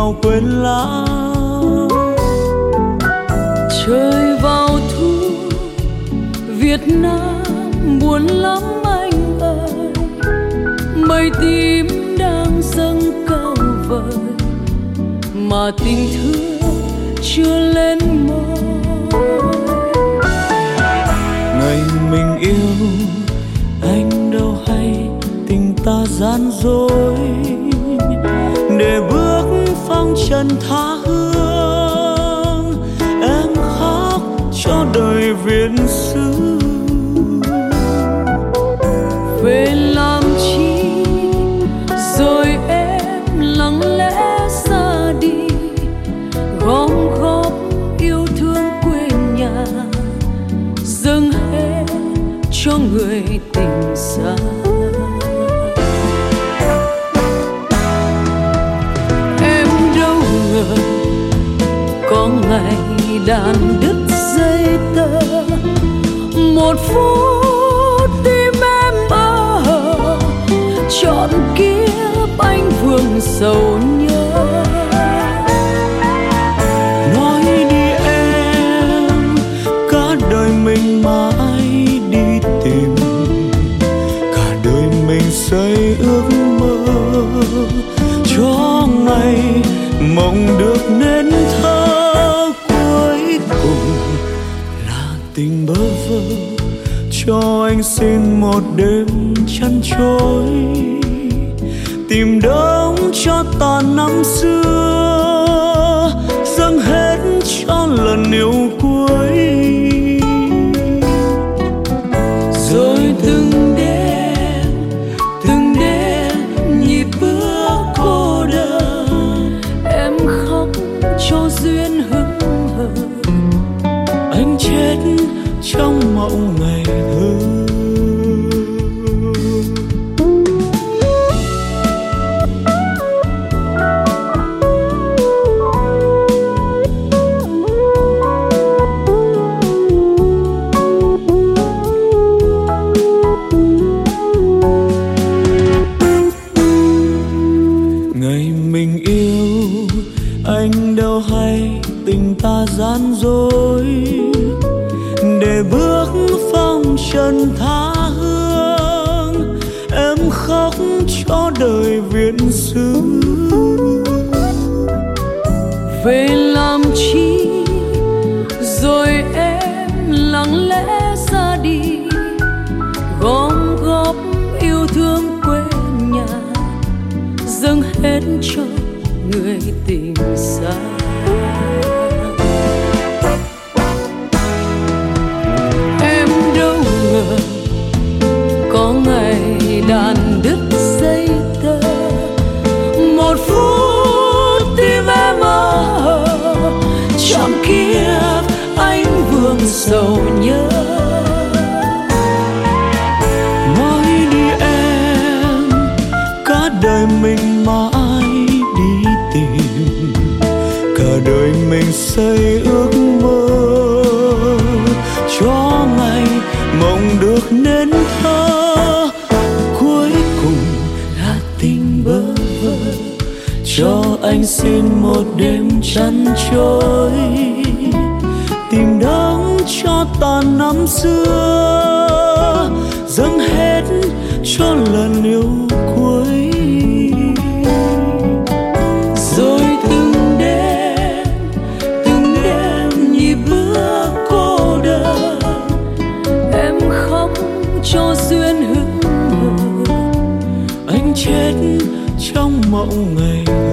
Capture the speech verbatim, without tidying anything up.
vào quên lãng. Trời vào thu Việt Nam buồn lắm anh ơi, mây tím đang dâng cao vời mà tình thương chưa lên môi. Ngày mình yêu anh đâu hay tình ta gian dối, để bước phong trần tha hương em khóc cho đời viễn xứ. Về làm chi rồi em lặng lẽ ra đi, gom góp yêu thương quê nhà, dâng hết cho người tình xa. Em đâu ngờ có ngày đàn đứt dây tơ, một phút tim em ở trọn kiếp anh vương sầu nhớ. Nói đi em, cả đời mình mãi đi tìm, cả đời mình xây ước mơ cho ngày mộng được nên thơ. Cuối cùng là tình bơ vơ, cho anh xin một đêm chăn trôi, tìm đống cho tàn năm xưa, dâng hết cho lần yêu cuối. Rồi từng đêm từng đêm nhịp bước cô đơn, em khóc cho duyên hững hờ, Anh chết trong mộng ngày thơ. Ngày mình yêu anh đâu hay tình ta gian dối, để bước phong trần tha hương em khóc cho đời viễn xứ. về làm chi rồi em lặng lẽ ra đi, gom góp yêu thương quê nhà, dâng hết cho người tình xa. Em đâu ngờ có ngày đàn đứt dây tơ, một phút tim em ở trọn kiếp anh vương sầu nhớ. Nói đi em, cả đời mình mãi đi tìm, cả đời mình xây ước mơ cho ngày mộng được nên thơ. Cuối cùng là tình bơ vơ, cho anh xin một đêm chăn trôi, tìm đống cho tàn năm xưa, dâng hết cho lần yêu cuối. Rồi từng đêm từng đêm nhịp bước cô đơn, em khóc cho duyên hững hờ, Anh chết trong mộng ngày